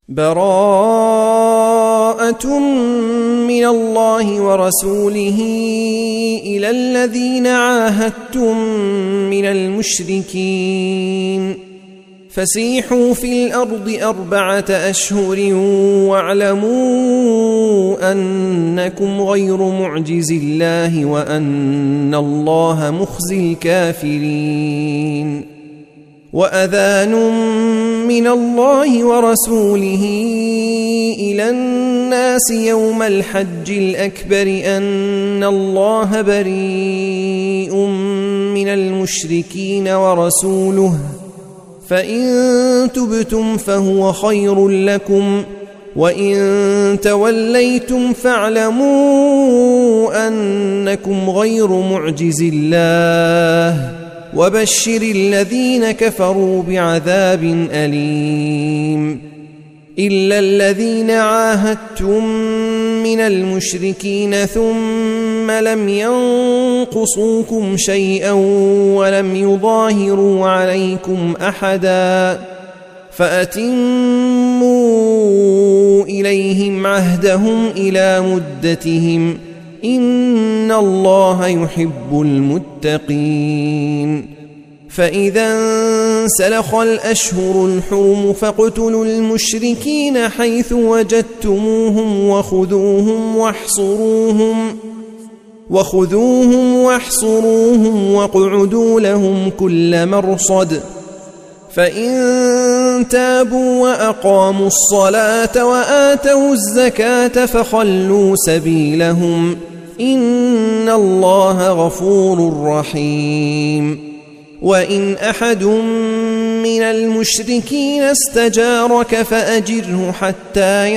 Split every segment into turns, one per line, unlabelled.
براءة من الله ورسوله إلى الذين عاهدتم من المشركين فسيحوا في الأرض 4 أشهر واعلموا أنكم غير معجز الله وأن الله مخزي الكافرين وأذان من الله ورسوله إلى الناس يوم الحج الأكبر أن الله بريء من المشركين ورسوله فإن تبتم فهو خير لكم وإن توليتم فاعلموا أنكم غير معجز الله وبشر الذين كفروا بعذاب أليم إلا الذين عاهدتم من المشركين ثم لم ينقصوكم شيئا ولم يظاهروا عليكم أحدا فأتموا إليهم عهدهم إلى مدتهم إن الله يحب المتقين فإذا انسلخ الأشهر الحرم فاقتلوا المشركين حيث وجدتموهم وخذوهم واحصروهم واقعدوا لهم كل مرصد فإن تابوا وأقاموا الصلاة وآتوا الزكاة فخلوا سبيلهم إن الله غفور رحيم وإن أحد من المشركين استجارك فأجره حتى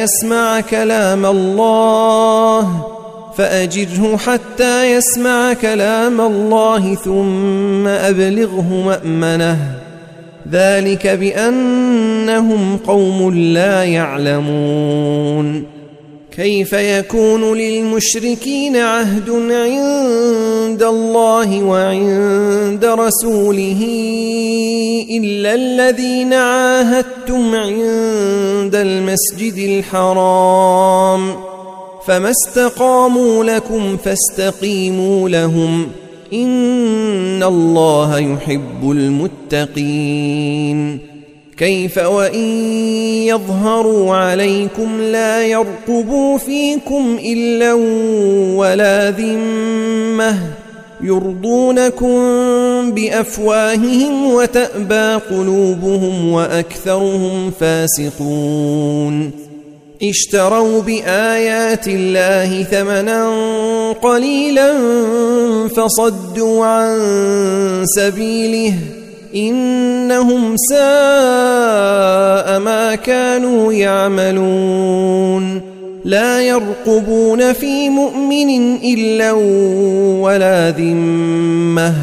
يسمع كلام الله ثم أبلغه مأمنه ذلك بأنهم قوم لا يعلمون كيف يكون للمشركين عهد عند الله وعند رسوله إلا الذين عاهدتم عند المسجد الحرام فما استقاموا لكم فاستقيموا لهم إن الله يحب المتقين كيف وإن يظهروا عليكم لا يرقبوا فيكم إلا ولا ذمة يرضونكم بأفواههم وتأبى قلوبهم وأكثرهم فاسقون اشتروا بآيات الله ثمنا قليلا فصدوا عن سبيله إنهم ساء ما كانوا يعملون لا يرقبون في مؤمن إلا ولا ذمة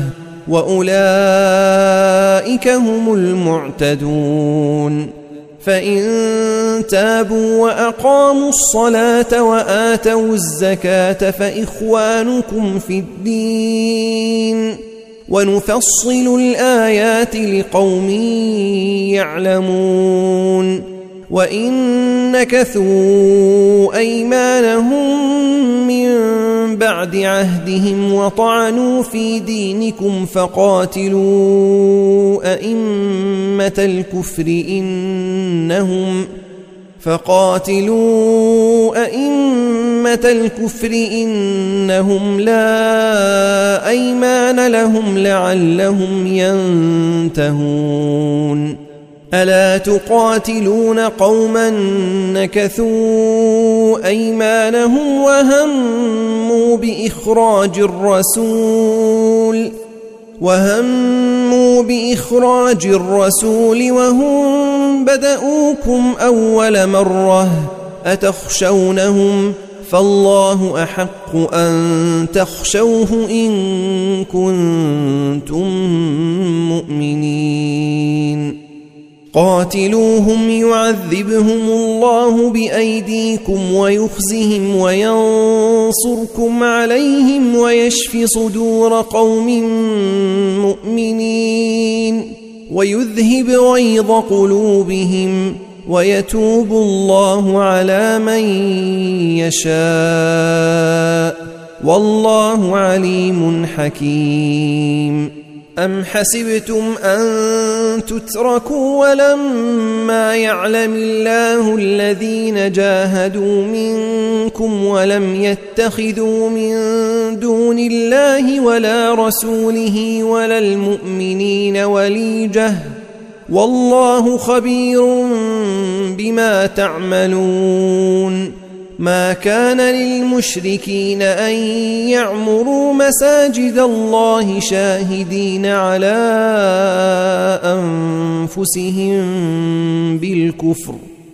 وأولئك هم المعتدون فإن تابوا وأقاموا الصلاة وآتوا الزكاة فإخوانكم في الدين ونفصل الآيات لقوم يعلمون وإن نكثوا أيمانهم من بعد عهدهم وطعنوا في دينكم فقاتلوا أئمة الكفر إنهم لا أيمان لهم لعلهم ينتهون ألا تقاتلون قوما نكثوا أيمانهم وهموا بإخراج الرسول وهم بدؤوكم أول مرة أتخشونهم فالله أحق أن تخشوه إن كنتم مؤمنين قاتلوهم يعذبهم الله بأيديكم ويخزهم وينصركم عليهم ويشف صدور قوم مؤمنين ويذهب غيظ قلوبهم ويتوب الله على من يشاء والله عليم حكيم. أم حسبتم أن تتركوا ولما يعلم الله الذين جاهدوا منكم ولم يتخذوا من دون الله ولا رسوله ولا المؤمنين وليجة والله خبير بما تعملون. ما كان للمشركين أن يعمروا مساجد الله شاهدين على أنفسهم بالكفر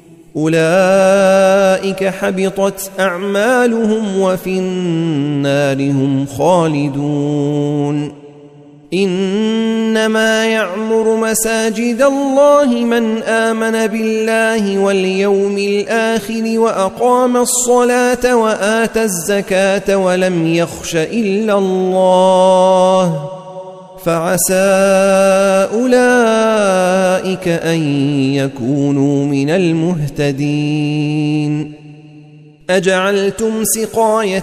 أولئك حبطت أعمالهم وفي النار هم خالدون. إنما يعمر مساجد الله من آمن بالله واليوم الآخر وأقام الصلاة وآتى الزكاة ولم يخش إلا الله فعسى أولئك أن يكونوا من المهتدين. أجعلتم سقاية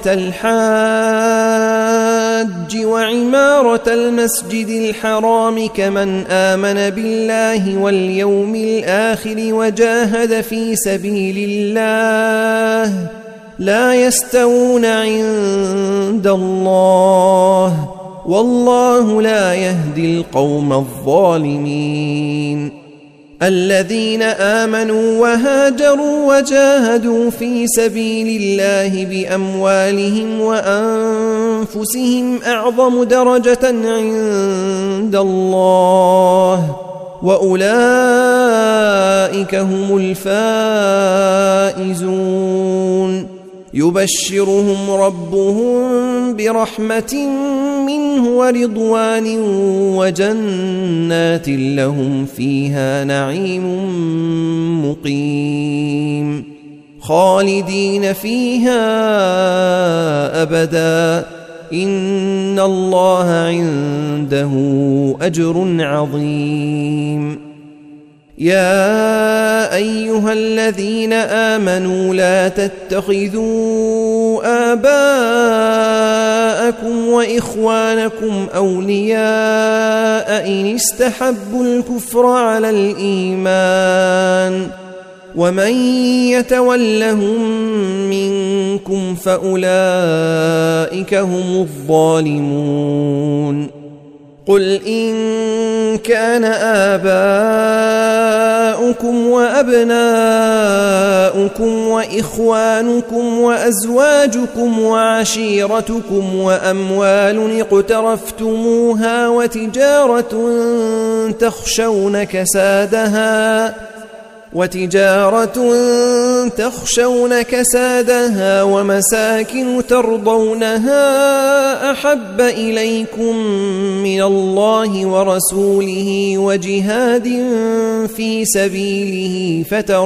الحاج وعمارة المسجد الحرام كمن آمن بالله واليوم الآخر وجاهد في سبيل الله لا يستوون عند الله والله لا يهدي القوم الظالمين. الذين آمنوا وهاجروا وجاهدوا في سبيل الله بأموالهم وأنفسهم أعظم درجة عند الله وأولئك هم الفائزون. يبشرهم ربهم برحمة منه ورضوان وجنات لهم فيها نعيم مقيم خالدين فيها أبدا إن الله عنده أجر عظيم. يا أيها الذين آمنوا لا تتخذوا آباءكم وإخوانكم أولياء إن استحبوا الكفر على الإيمان ومن يتولهم منكم فأولئك هم الظالمون. قل إن كان آباؤكم وأبناؤكم وإخوانكم وأزواجكم وعشيرتكم وأموال اقترفتموها وتجارة تخشون كسادها ومساكن ترضونها أحب إليكم من الله ورسوله وجهاد في سبيله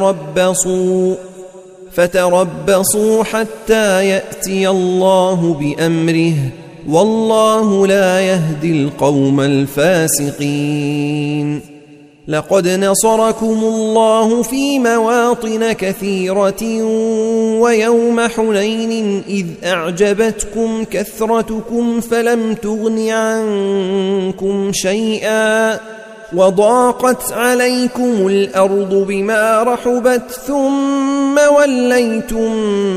فتربصوا حتى يأتي الله بأمره والله لا يهدي القوم الفاسقين. لقد نصركم الله في مواطن كثيرة ويوم حنين إذ أعجبتكم كثرتكم فلم تغن عنكم شيئا وضاقت عليكم الأرض بما رحبت ثم وليتم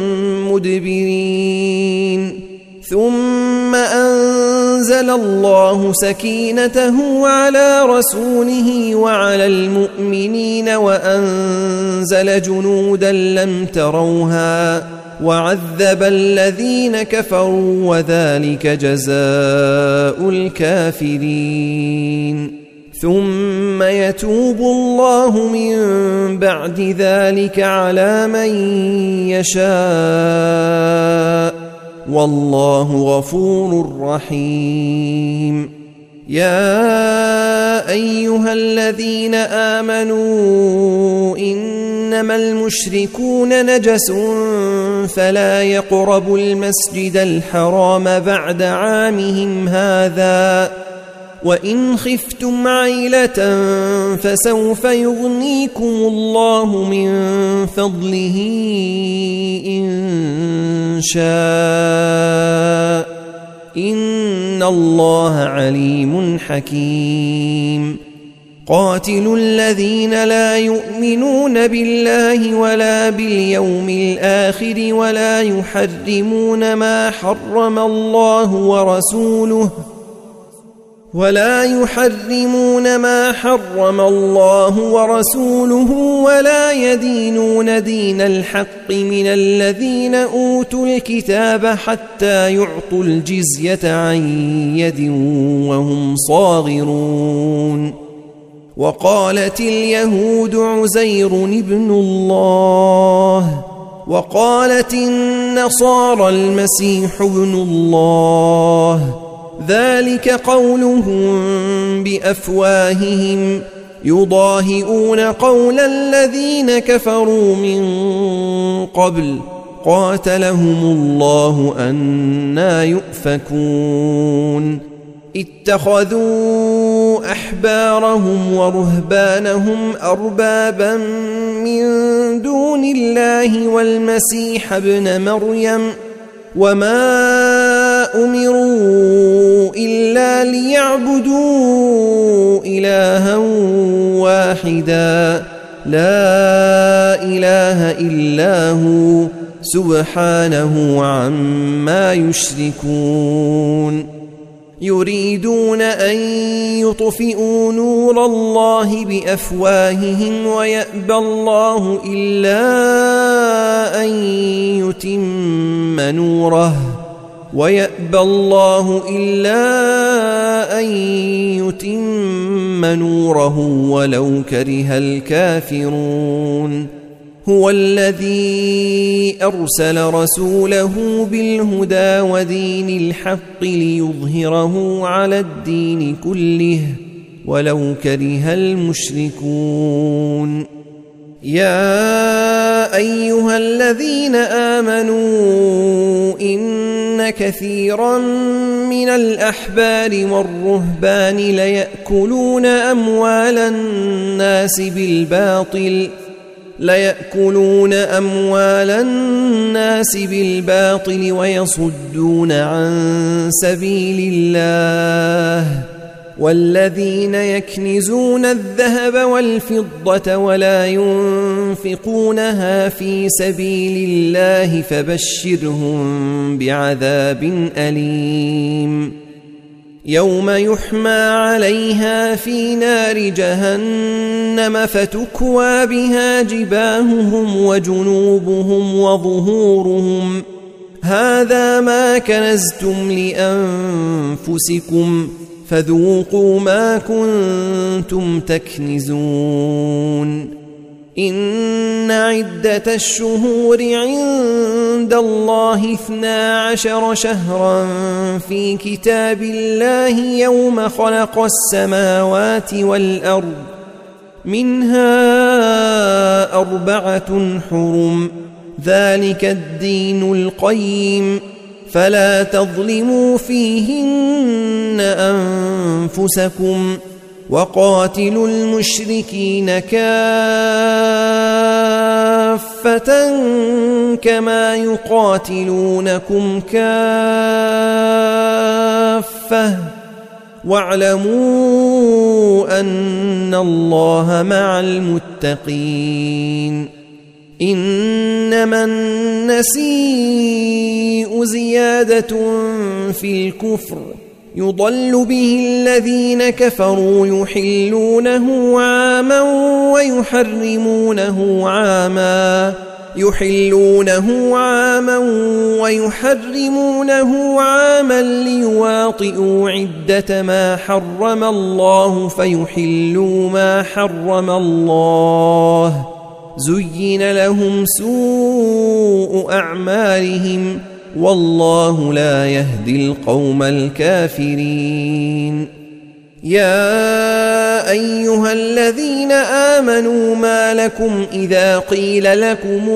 مدبرين. ثم أنزل الله سكينته على رسوله وعلى المؤمنين وأنزل جنودا لم تروها وعذب الذين كفروا وذلك جزاء الكافرين. ثم يتوب الله من بعد ذلك على من يشاء والله غفور رحيم. يا أيها الذين آمنوا إنما المشركون نجس فلا يقربوا المسجد الحرام بعد عامهم هذا وإن خفتم عيلة فسوف يغنيكم الله من فضله إن شاء إن الله عليم حكيم قاتلوا الذين لا يؤمنون بالله ولا باليوم الآخر ولا يحرمون ما حرم الله ورسوله ولا يدينون دين الحق من الذين أوتوا الكتاب حتى يعطوا الجزية عن يد وهم صاغرون وقالت اليهود عزير ابن الله وقالت النصارى المسيح ابن الله ذلك قولهم بأفواههم يضاهئون قول الذين كفروا من قبل قاتلهم الله أنى يؤفكون اتخذوا أحبارهم ورهبانهم أربابا من دون الله والمسيح ابن مريم وما أمروا إلا ليعبدوا إلها واحدا لا إله إلا هو سبحانه عما يشركون يريدون أن يطفئوا نور الله بأفواههم ويأبى الله إلا أن يتم نوره ولو كره الكافرون هو الذي أرسل رسوله بالهدى ودين الحق ليظهره على الدين كله ولو كره المشركون يا أيها الذين آمنوا إن كثيرا من الأحبار والرهبان ليأكلون أموال الناس بالباطل ويصدون عن سبيل الله والذين يكنزون الذهب والفضة ولا ينفقونها في سبيل الله فبشرهم بعذاب أليم يوم يحمى عليها في نار جهنم فتكوى بها جباههم وجنوبهم وظهورهم هذا ما كنزتم لأنفسكم فذوقوا ما كنتم تكنزون إن عدة الشهور عند الله 12 شهرا في كتاب الله يوم خلق السماوات والأرض منها 4 حرم ذلك الدين القيم فلا تظلموا فيهن أنفسكم وقاتلوا المشركين كافة كما يقاتلونكم كافة واعلموا أن الله مع المتقين إنما النسيء زيادة في الكفر يضل به الذين كفروا يحلونه عاما ويحرمونه عاما ليواطئوا عدة ما حرم الله فيحلوا ما حرم الله زين لهم سوء أعمالهم والله لا يهدي القوم الكافرين يا أيها الذين آمنوا ما لكم إذا قيل لكم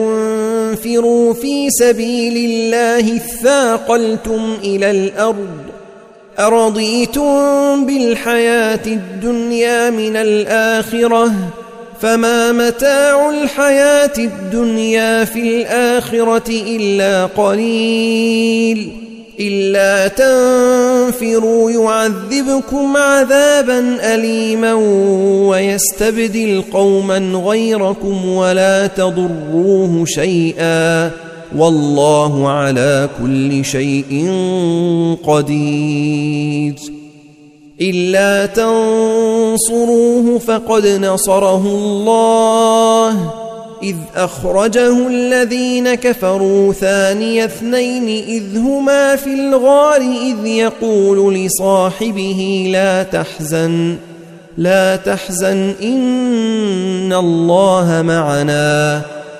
انفروا في سبيل الله اثاقلتم إلى الأرض أرضيتم بالحياة الدنيا من الآخرة فما متاع الحياة الدنيا في الآخرة إلا قليل إلا تنفروا يعذبكم عذابا أليما ويستبدل قوما غيركم ولا تضروه شيئا والله على كل شيء قدير إلا تنصروه فقد نصره الله إذ أخرجه الذين كفروا ثاني اثنين إذ هما في الغار إذ يقول لصاحبه لا تحزن إن الله معنا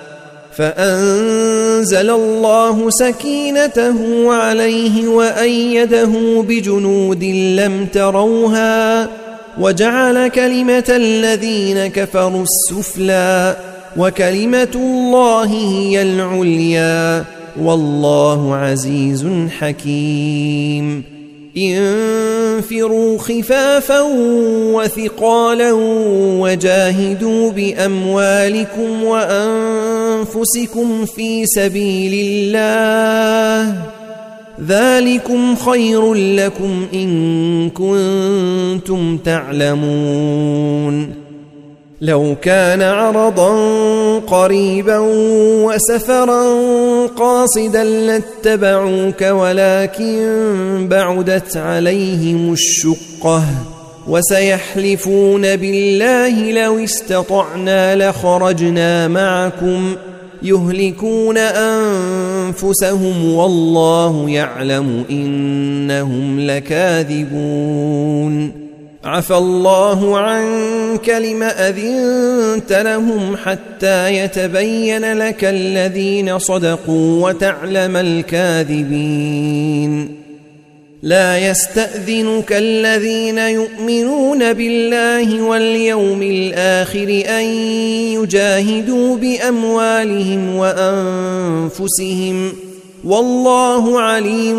فأنزل الله سكينته عليه وأيده بجنود لم تروها وجعل كلمة الذين كفروا السفلى وكلمة الله هي العليا والله عزيز حكيم انفروا خفافا وثقالا وجاهدوا بأموالكم وأنفسكم في سبيل الله ذلكم خير لكم إن كنتم تعلمون لو كان عرضا قريبا وسفرا قاصدا لاتبعوك ولكن بعدت عليهم الشقة وسيحلفون بالله لو استطعنا لخرجنا معكم يهلكون أنفسهم والله يعلم إنهم لكاذبون عفى الله عنك لم أذنت لهم حتى يتبين لك الذين صدقوا وتعلم الكاذبين لا يستأذنك الذين يؤمنون بالله واليوم الآخر أن يجاهدوا بأموالهم وأنفسهم والله عليم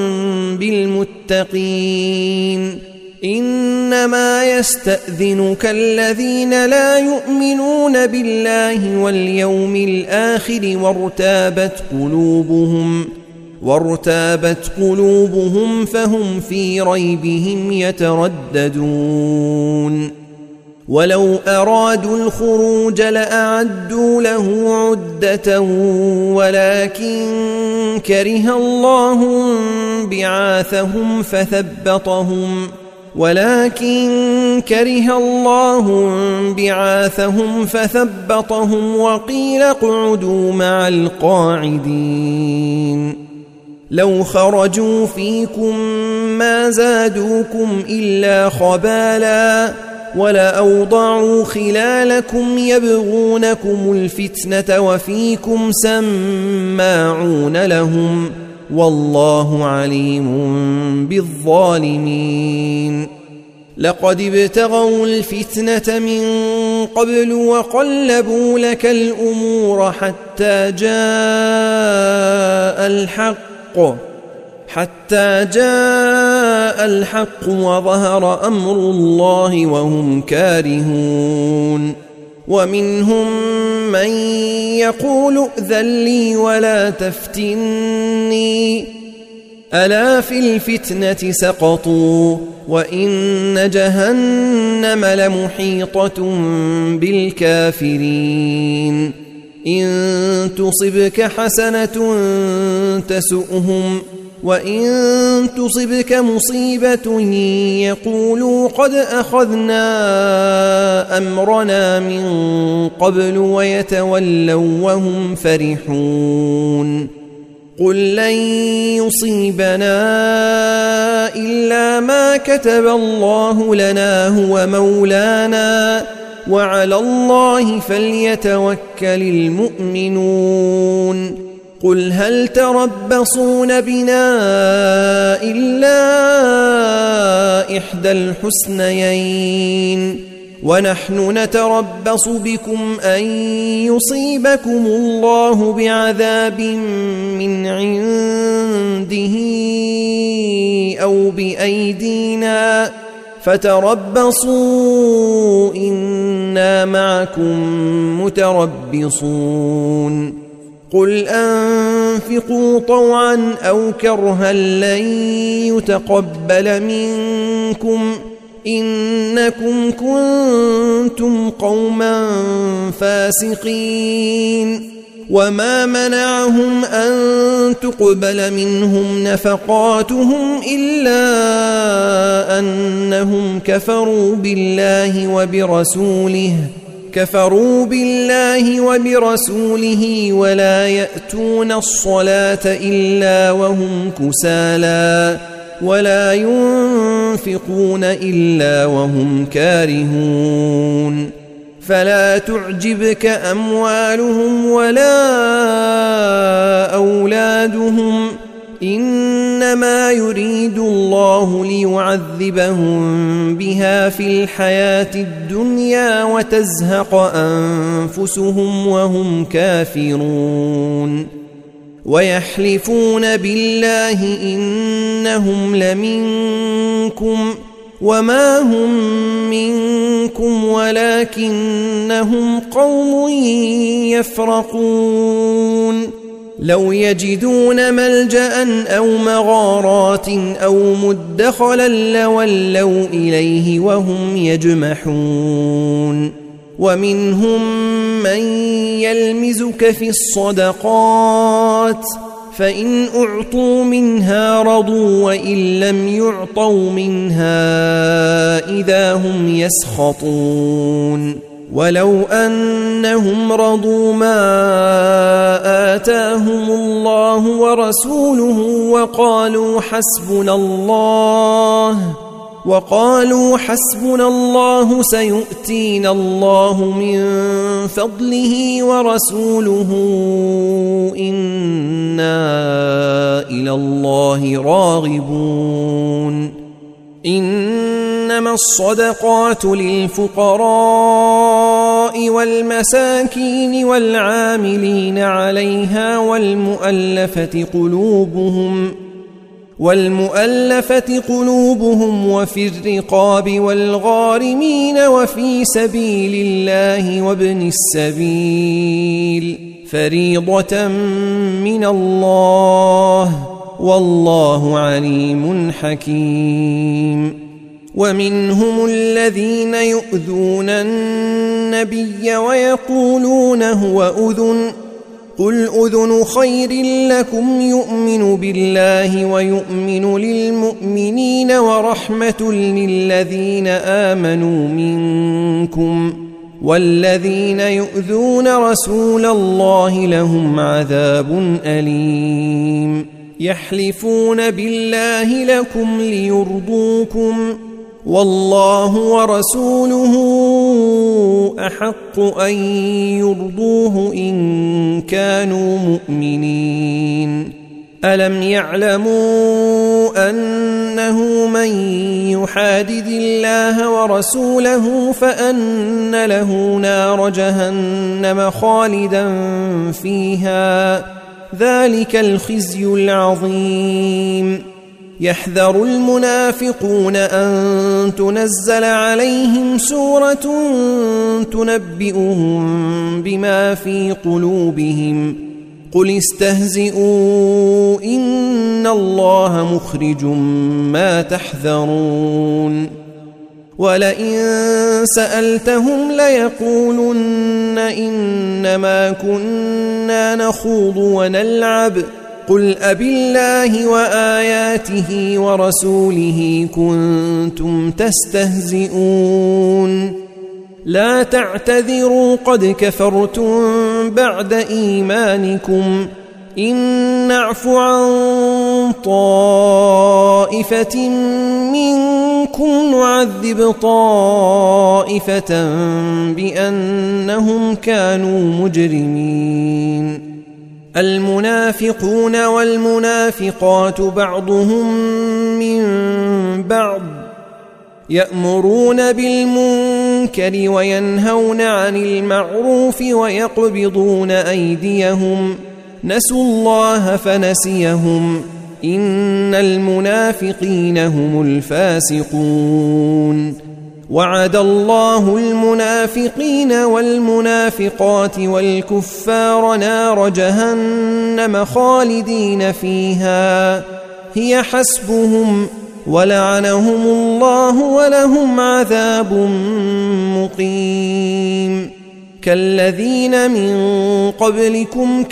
بالمتقين إنما يستأذنك الذين لا يؤمنون بالله واليوم الآخر وارتابت قلوبهم فهم في ريبهم يترددون ولو أرادوا الخروج لأعدوا له عدة ولكن كره الله بعاثهم فثبطهم وقيل اقعدوا مع القاعدين لو خرجوا فيكم ما زادوكم إلا خبالا ولأوضعوا خلالكم يبغونكم الفتنة وفيكم سماعون لهم والله عليم بالظالمين لقد ابتغوا الفتنة من قبل وقلبوا لك الأمور حتى جاء الحق وظهر أمر الله وهم كارهون ومنهم من يقول ائذن لي ولا تفتني ألا في الفتنة سقطوا وإن جهنم لمحيطة بالكافرين إن تصبك حسنة تسؤهم وإن تصبك مصيبة يقولوا قد أخذنا أمرنا من قبل ويتولوا وهم فرحون قل لن يصيبنا إلا ما كتب الله لنا هو مولانا وعلى الله فليتوكل المؤمنون قل هل تربصون بنا إلا إحدى الحسنيين ونحن نتربص بكم أن يصيبكم الله بعذاب من عنده أو بأيدينا فتربصوا إنا معكم متربصون قل أنفقوا طوعا أو كرها لن يتقبل منكم إنكم كنتم قوما فاسقين وما منعهم أن تقبل منهم نفقاتهم إلا أنهم كفروا بالله وبرسوله ولا يأتون الصلاة إلا وهم كسالى ولا ينفقون إلا وهم كارهون فلا تعجبك أموالهم ولا أولادهم إنما يريد الله ليعذبهم بها في الحياة الدنيا وتزهق أنفسهم وهم كافرون ويحلفون بالله إنهم لمنكم وما هم منكم ولكنهم قوم يفرقون لو يجدون ملجأ أو مغارات أو مدخلا لولوا إليه وهم يجمحون ومنهم من يلمزك في الصدقات فإن أعطوا منها رضوا وإن لم يعطوا منها إذا هم يسخطون ولو أنهم رضوا ما آتاهم الله ورسوله وقالوا حسبنا الله سيؤتينا الله من فضله ورسوله إنا إلى الله راغبون إنما الصدقات للفقراء والمساكين والعاملين عليها والمؤلفة قلوبهم وفي الرقاب والغارمين وفي سبيل الله وابن السبيل فريضة من الله والله عليم حكيم ومنهم الذين يؤذون النبي ويقولون هو أذن قل أذن خير لكم يؤمن بالله ويؤمن للمؤمنين ورحمة للذين آمنوا منكم والذين يؤذون رسول الله لهم عذاب أليم يحلفون بالله لكم ليرضوكم والله ورسوله أحق أن يرضوه إن كانوا مؤمنين ألم يعلموا أنه من يحادد الله ورسوله فأن له نار جهنم خالدا فيها ذلك الخزي العظيم يحذر المنافقون أن تنزل عليهم سورة تنبئهم بما في قلوبهم قل استهزئوا إن الله مخرج ما تحذرون ولئن سألتهم ليقولن إنما كنا نخوض ونلعب قل أبالله وآياته ورسوله كنتم تستهزئون لا تعتذروا قد كفرتم بعد إيمانكم إن نعف عن طائفة منكم نعذب طائفة بأنهم كانوا مجرمين المنافقون والمنافقات بعضهم من بعض يأمرون بالمنكر المنكر وينهون عن المعروف ويقبضون أيديهم نسوا الله فنسيهم إن المنافقين هم الفاسقون وعد الله المنافقين والمنافقات والكفار نار جهنم خالدين فيها هي حسبهم ولعنهم الله ولهم عذاب مقيم كالذين من قبلكم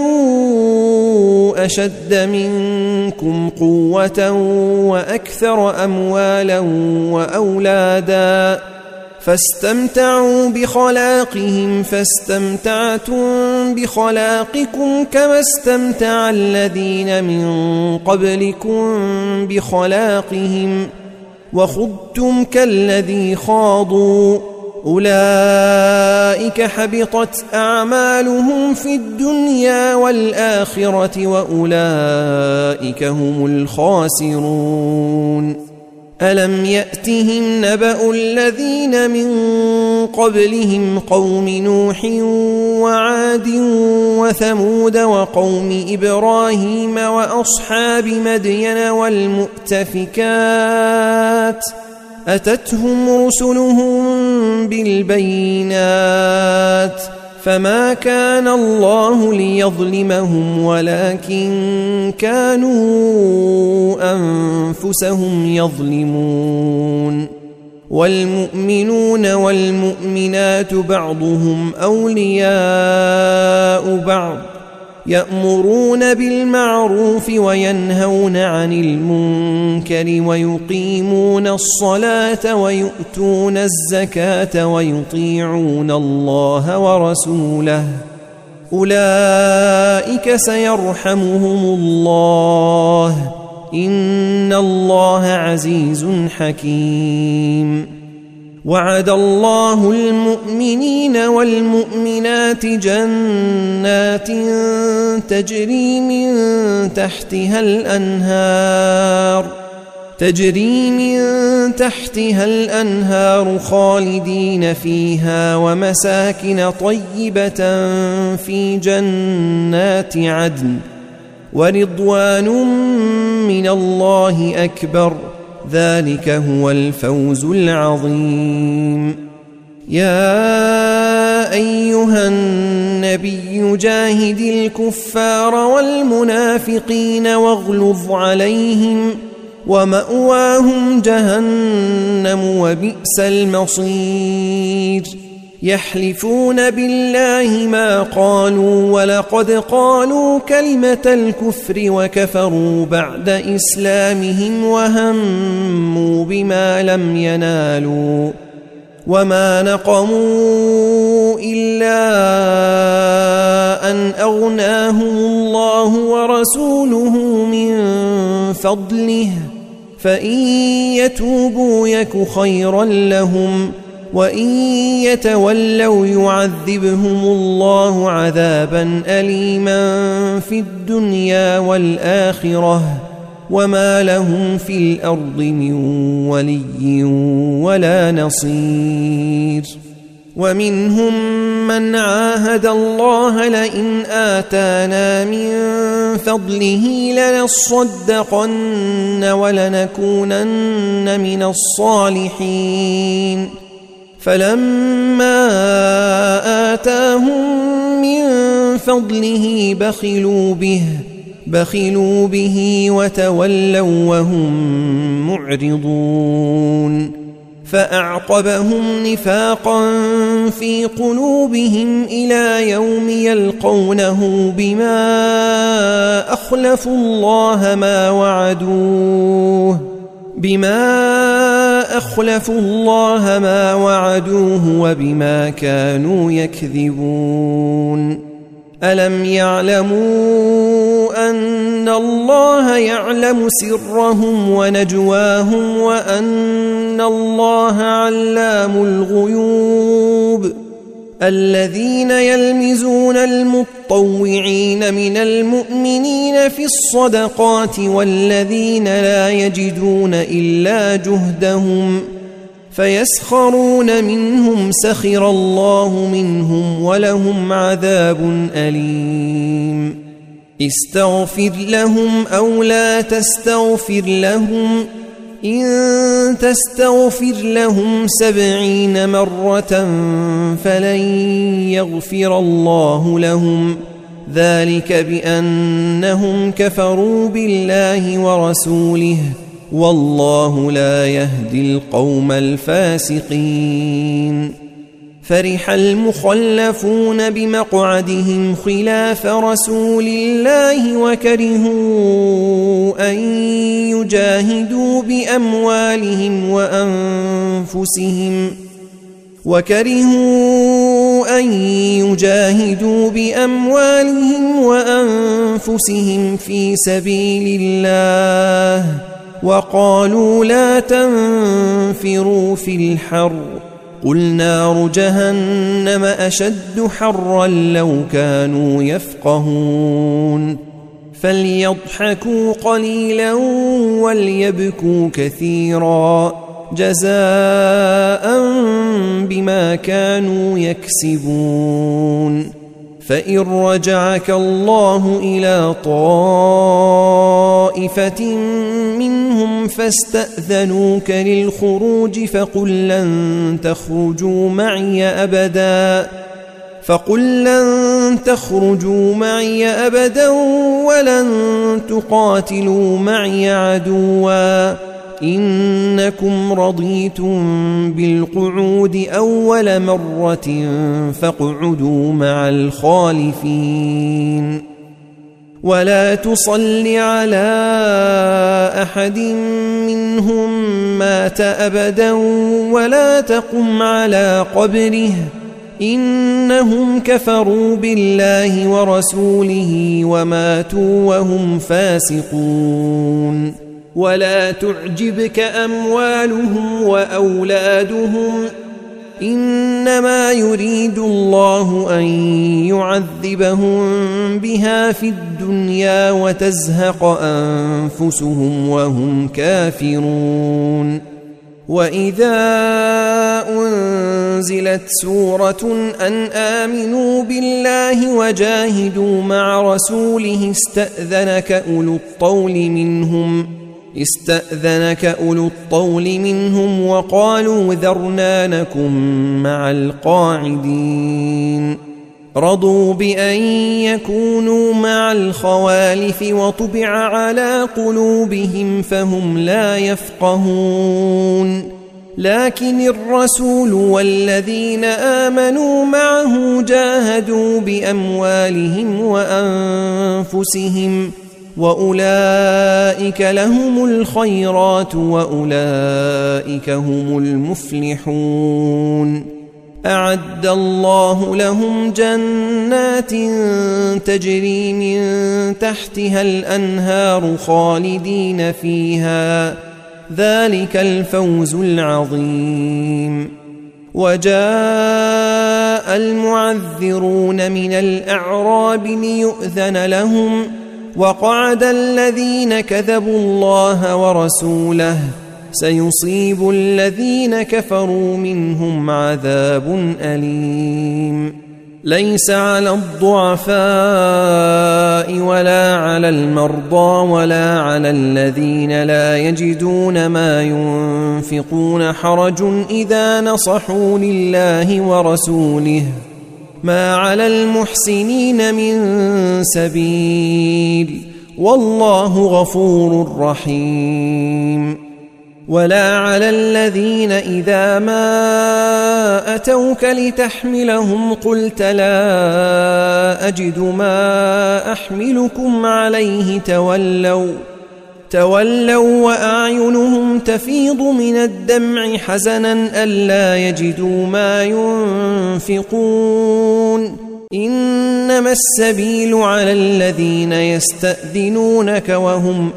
كانوا أشد منكم قوة وأكثر أموالا وأولادا فاستمتعوا بخلاقهم فاستمتعتم بخلاقكم كما استمتع الذين من قبلكم بخلاقهم وخضتم كالذي خاضوا أولئك حبطت أعمالهم في الدنيا والآخرة وأولئك هم الخاسرون ألم يأتهم نبأ الذين من قبلهم قوم نوح وعاد وثمود وقوم إبراهيم وأصحاب مدين والمؤتفكات أتتهم رسلهم بالبينات فما كان الله ليظلمهم ولكن كانوا أنفسهم يظلمون والمؤمنون والمؤمنات بعضهم أولياء بعض يأمرون بالمعروف وينهون عن المنكر ويقيمون الصلاة ويؤتون الزكاة ويطيعون الله ورسوله أولئك سيرحمهم الله إن الله عزيز حكيم وعد الله المؤمنين والمؤمنات جنات تجري من تحتها الأنهار خالدين فيها ومساكن طيبة في جنات عدن ورضوان من الله أكبر ذلك هو الفوز العظيم يا أيها النبي جاهد الكفار والمنافقين واغلظ عليهم ومأواهم جهنم وبئس المصير يحلفون بالله ما قالوا ولقد قالوا كلمة الكفر وكفروا بعد إسلامهم وهموا بما لم ينالوا وما نقموا إلا أن أغناهم الله ورسوله من فضله فإن يتوبوا يك خيرا لهم وإن يتولوا يعذبهم الله عذابا أليما في الدنيا والآخرة وما لهم في الأرض من ولي ولا نصير ومنهم من عاهد الله لئن آتانا من فضله لنصدقن ولنكونن من الصالحين فلما آتاهم من فضله بخلوا به وتولوا وهم معرضون فأعقبهم نفاقا في قلوبهم إلى يوم يلقونه بما أخلفوا الله ما وعدوه وبما كانوا يكذبون ألم يعلموا أن الله يعلم سرهم ونجواهم وأن الله علام الغيوب الذين يلمزون المطوعين من المؤمنين في الصدقات والذين لا يجدون إلا جهدهم فيسخرون منهم سخر الله منهم ولهم عذاب أليم استغفر لهم أو لا تستغفر لهم إن تستغفر لهم 70 مرة فلن يغفر الله لهم ذلك بأنهم كفروا بالله ورسوله والله لا يهدي القوم الفاسقين فرح المخلفون بمقعدهم خلاف رسول الله وكرهوا أن يجاهدوا بأموالهم وأنفسهم في سبيل الله وقالوا لا تنفروا في الحر قل نار جهنم أشد حرا لو كانوا يفقهون فليضحكوا قليلا وليبكوا كثيرا جزاء بما كانوا يكسبون فإن رجعك الله إلى طائفة منهم فاستأذنوك للخروج فقل لن تخرجوا معي أبدا ولن تقاتلوا معي عدوا إنكم رضيتم بالقعود أول مرة فاقعدوا مع الخالفين ولا تصل على أحد منهم مات أبدا ولا تقم على قبره إنهم كفروا بالله ورسوله وماتوا وهم فاسقون ولا تعجبك أموالهم وأولادهم إنما يريد الله أن يعذبهم بها في الدنيا وتزهق أنفسهم وهم كافرون وإذا أنزلت سورة أن آمنوا بالله وجاهدوا مع رسوله استأذنك أولو الطول منهم وقالوا ذرنا نكن مع القاعدين رضوا بأن يكونوا مع الخوالف وطبع على قلوبهم فهم لا يفقهون لكن الرسول والذين آمنوا معه جاهدوا بأموالهم وأنفسهم وأولئك لهم الخيرات وأولئك هم المفلحون أعد الله لهم جنات تجري من تحتها الأنهار خالدين فيها ذلك الفوز العظيم وجاء المعذرون من الأعراب ليؤذن لهم وقعد الذين كذبوا الله ورسوله سيصيب الذين كفروا منهم عذاب أليم ليس على الضعفاء ولا على المرضى ولا على الذين لا يجدون ما ينفقون حرج إذا نصحوا لله ورسوله ما على المحسنين من سبيل والله غفور رحيم ولا على الذين إذا ما أتوك لتحملهم قلت لا أجد ما أحملكم عليه تولوا وأعينهم تفيض من الدمع حزنا ألا يجدوا ما ينفقون إنما السبيل على الذين يستأذنونك وهم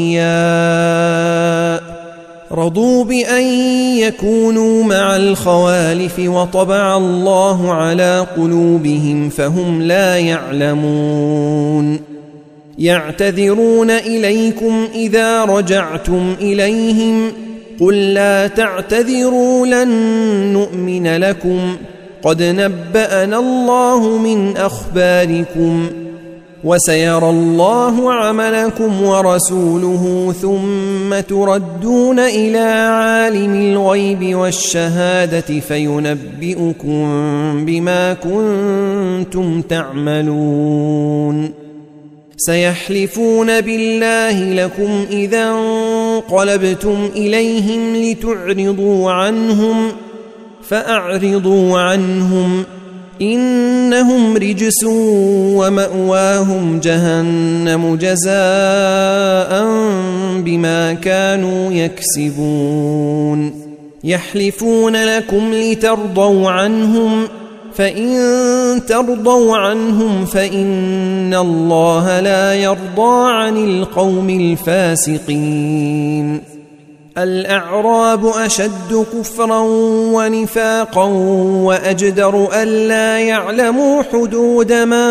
أغنياء رضوا بأن يكونوا مع الخوالف وطبع الله على قلوبهم فهم لا يعلمون يعتذرون إليكم إذا رجعتم إليهم قل لا تعتذروا لن نؤمن لكم قد نبأنا الله من أخباركم وسيرى الله عملكم ورسوله ثم تردون إلى عالم الغيب والشهادة فينبئكم بما كنتم تعملون سيحلفون بالله لكم إذا انقلبتم إليهم لتعرضوا عنهم فأعرضوا عنهم إنهم رجس ومأواهم جهنم جزاء بما كانوا يكسبون يحلفون لكم لترضوا عنهم فإن ترضوا عنهم فإن الله لا يرضى عن القوم الفاسقين الأعراب أشد كفرا ونفاقا وأجدر ألا يعلموا حدود ما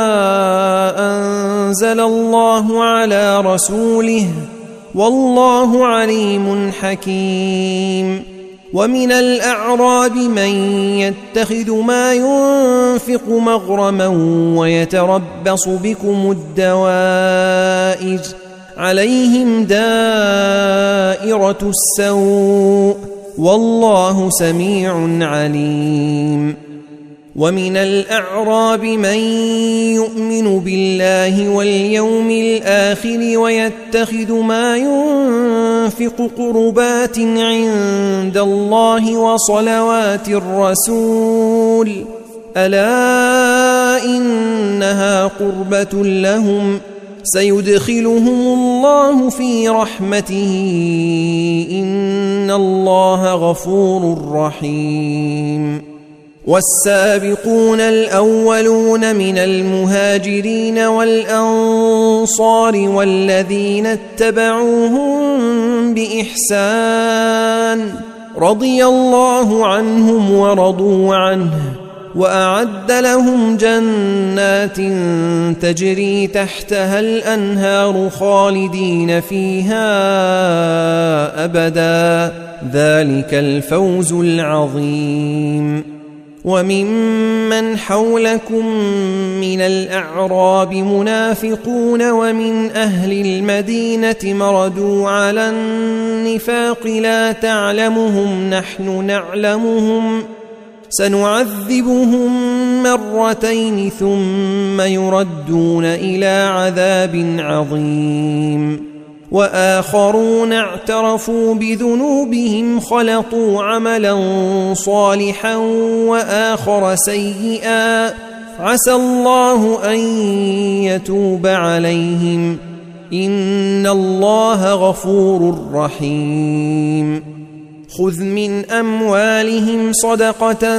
أنزل الله على رسوله والله عليم حكيم ومن الأعراب من يتخذ ما ينفق مغرما ويتربص بكم الدوائر عليهم دائرة السوء والله سميع عليم ومن الأعراب من يؤمن بالله واليوم الآخر ويتخذ ما ينفق قربات عند الله وصلوات الرسول ألا إنها قربة لهم سيدخلهم الله في رحمته إن الله غفور رحيم والسابقون الأولون من المهاجرين والأنصار والذين اتبعوهم بإحسان رضي الله عنهم ورضوا عنه وأعد لهم جنات تجري تحتها الأنهار خالدين فيها أبدا ذلك الفوز العظيم وممن حولكم من الأعراب منافقون ومن أهل المدينة مردوا على النفاق لا تعلمهم نحن نعلمهم سنعذبهم مرتين ثم يردون إلى عذاب عظيم وآخرون اعترفوا بذنوبهم خلطوا عملا صالحا وآخر سيئا عسى الله أن يتوب عليهم إن الله غفور رحيم خذ من أموالهم صدقة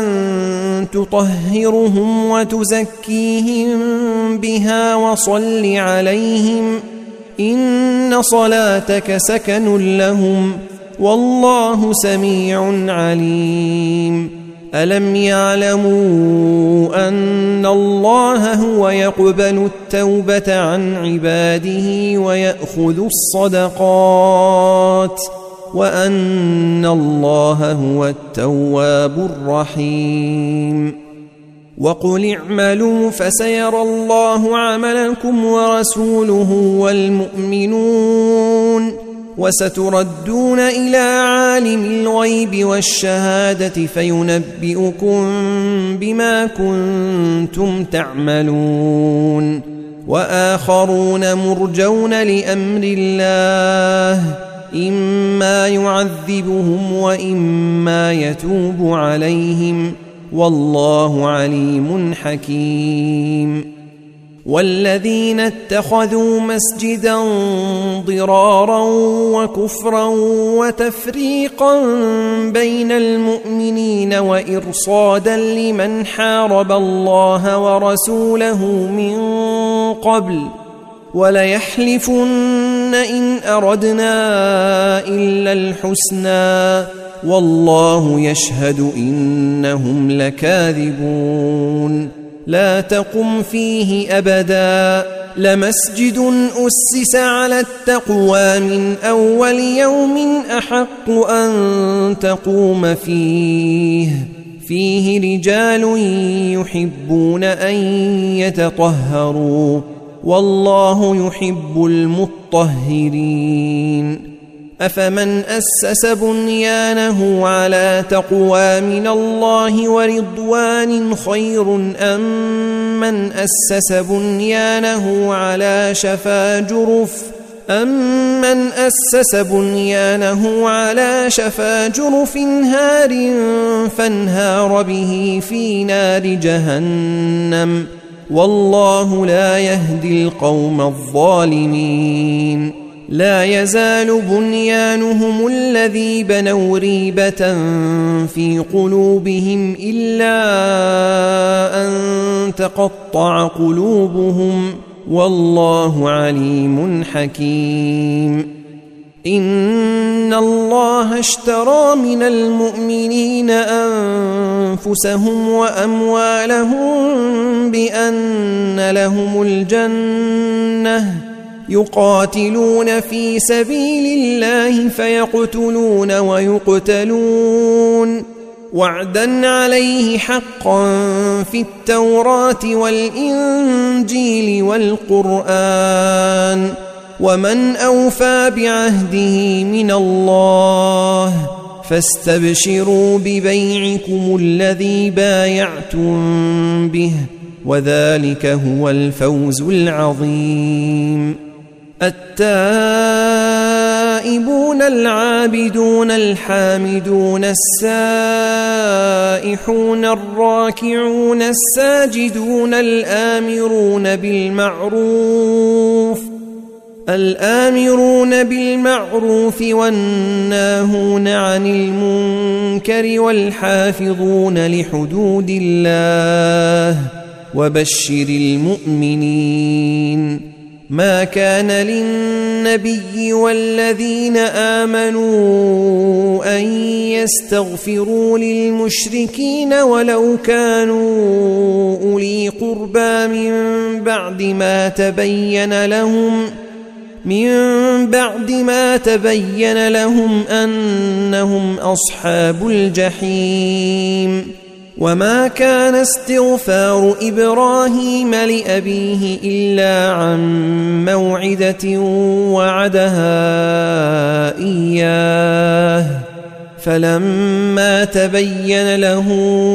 تطهرهم وتزكيهم بها وصل عليهم إن صلاتك سكن لهم والله سميع عليم ألم يعلموا أن الله هو يقبل التوبة عن عباده ويأخذ الصدقات وأن الله هو التواب الرحيم وقل اعملوا فسيرى الله عملكم ورسوله والمؤمنون وستردون إلى عالم الغيب والشهادة فينبئكم بما كنتم تعملون وآخرون مرجون لأمر الله إما يعذبهم وإما يتوب عليهم والله عليم حكيم والذين اتخذوا مسجدا ضرارا وكفرا وتفريقا بين المؤمنين وإرصادا لمن حارب الله ورسوله من قبل وليحلفن إن أردنا إلا الحسنى والله يشهد إنهم لكاذبون لا تقم فيه أبدا لمسجد أسس على التقوى من أول يوم أحق أن تقوم فيه رجال يحبون أن يتطهروا والله يحب المطهرين أفمن أسس بنيانه على تقوى من الله ورضوان خير أم من أسس بنيانه على شفا جرف هار فانهار به في نار جهنم والله لا يهدي القوم الظالمين لا يزال بنيانهم الذي بنوا ريبة في قلوبهم إلا أن تقطع قلوبهم والله عليم حكيم إن الله اشترى من المؤمنين أنفسهم وأموالهم بأن لهم الجنة يقاتلون في سبيل الله فيقتلون ويقتلون وعدا عليه حقا في التوراة والإنجيل والقرآن ومن أوفى بعهده من الله فاستبشروا ببيعكم الذي بايعتم به وذلك هو الفوز العظيم التائبون العابدون الحامدون السائحون الراكعون الساجدون الآمرون بالمعروف والناهون عن المنكر والحافظون لحدود الله وبشر المؤمنين ما كان للنبي والذين آمنوا أن يستغفروا للمشركين ولو كانوا أولي قربى من بعد ما تبين لهم أنهم أصحاب الجحيم وما كان استغفار إبراهيم لأبيه إلا عن موعدة وعدها إياه فلما تبين له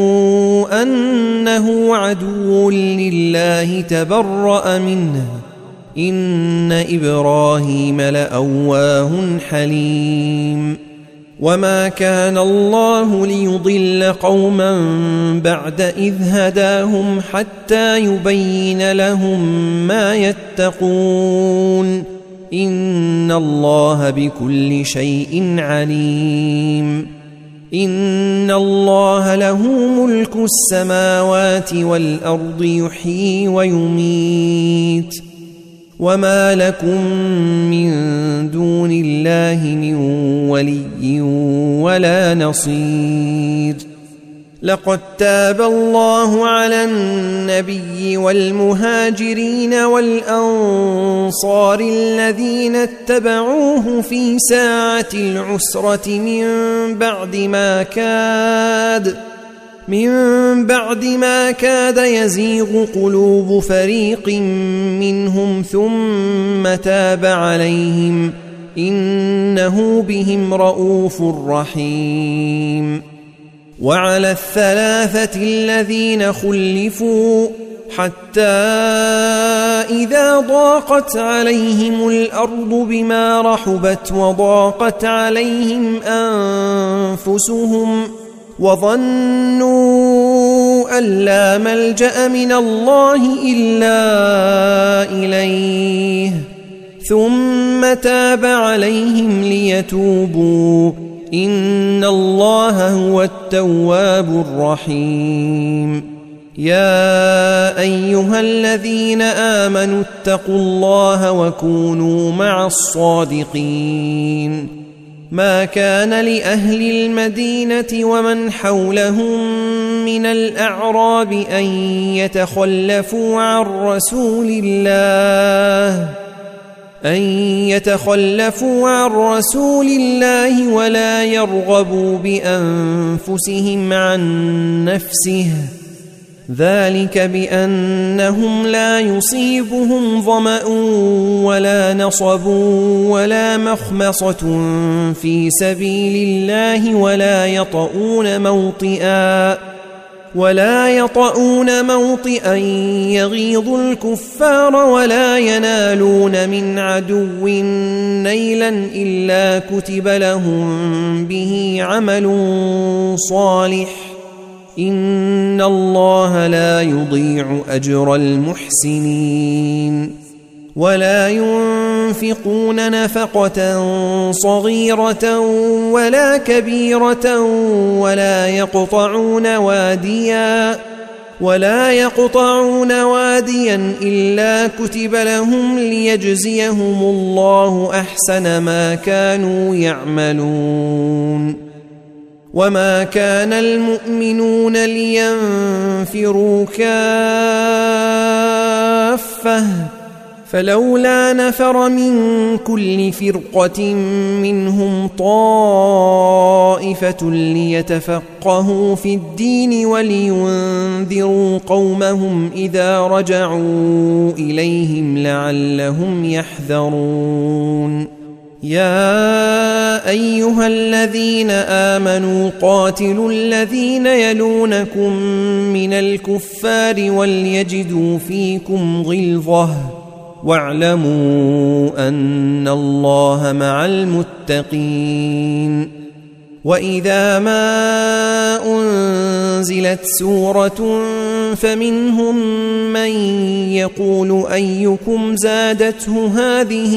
أنه عدو لله تبرأ منه إن إبراهيم لأواه حليم وما كان الله ليضل قوما بعد إذ هداهم حتى يبين لهم ما يتقون إن الله بكل شيء عليم إن الله له ملك السماوات والأرض يحيي ويميت وما لكم من دون الله من ولي ولا نصير لقد تاب الله على النبي والمهاجرين والأنصار الذين اتبعوه في ساعة العسرة من بعد ما كاد يزيغ قلوب فريق منهم ثم تاب عليهم إنه بهم رؤوف رحيم وعلى الثلاثة الذين خلفوا حتى إذا ضاقت عليهم الأرض بما رحبت وضاقت عليهم أنفسهم وظنوا أن لا ملجأ من الله إلا إليه ثم تاب عليهم ليتوبوا إن الله هو التواب الرحيم يا أيها الذين آمنوا اتقوا الله وكونوا مع الصادقين ما كان لأهل المدينة ومن حولهم من الأعراب أن يتخلفوا عن رسول الله ولا يرغبوا بأنفسهم عن نفسه، ذلك بأنهم لا يصيبهم ظمأ ولا نصب ولا مخمصة في سبيل الله ولا يطؤون موطئا يغيظ الكفار ولا ينالون من عدو نيلا إلا كتب لهم به عمل صالح، إن الله لا يضيع أجر المحسنين. ولا ينفقون نفقة صغيرة ولا كبيرة ولا يقطعون واديا إلا كتب لهم ليجزيهم الله أحسن ما كانوا يعملون. وما كان المؤمنون لينفروا كافة، فلولا نفر من كل فرقة منهم طائفة ليتفقهوا في الدين ولينذروا قومهم إذا رجعوا إليهم لعلهم يحذرون. يا أيها الذين آمنوا قاتلوا الذين يلونكم من الكفار وليجدوا فيكم غلظة واعلموا أن الله مع المتقين. وإذا ما أنزلت سورة فمنهم من يقول أيكم زادته هذه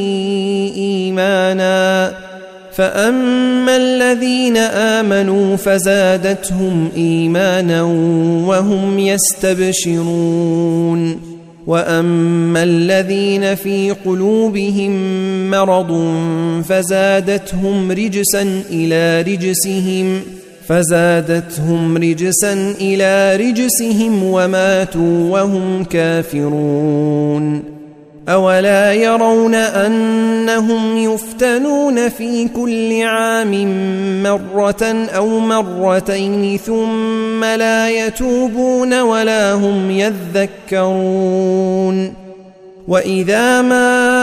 إيمانا، فأما الذين آمنوا فزادتهم إيمانا وهم يستبشرون، وأما الذين في قلوبهم مرض فزادتهم رجسا إلى رجسهم وماتوا وهم كافرون. أولا يرون أنهم يفتنون في كل عام مرة أو مرتين ثم لا يتوبون ولا هم يذكرون. وإذا ما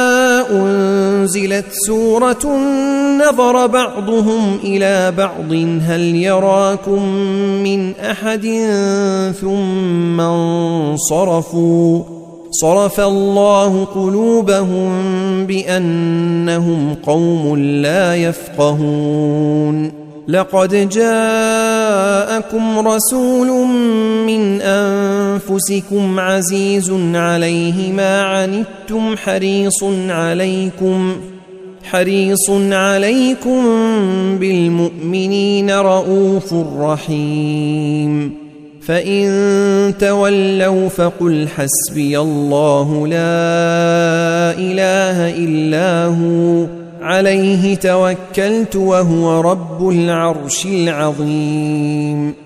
أنزلت سورة نظر بعضهم إلى بعض هل يراكم من أحد ثم انصرفوا، صرف الله قلوبهم بأنهم قوم لا يفقهون. لقد جاءكم رسول من أنفسكم عزيز عليه ما عنتم حريص عليكم بالمؤمنين رؤوف رحيم. فإن تولوا فقل حسبي الله لا إله إلا هو عليه توكلت وهو رب العرش العظيم.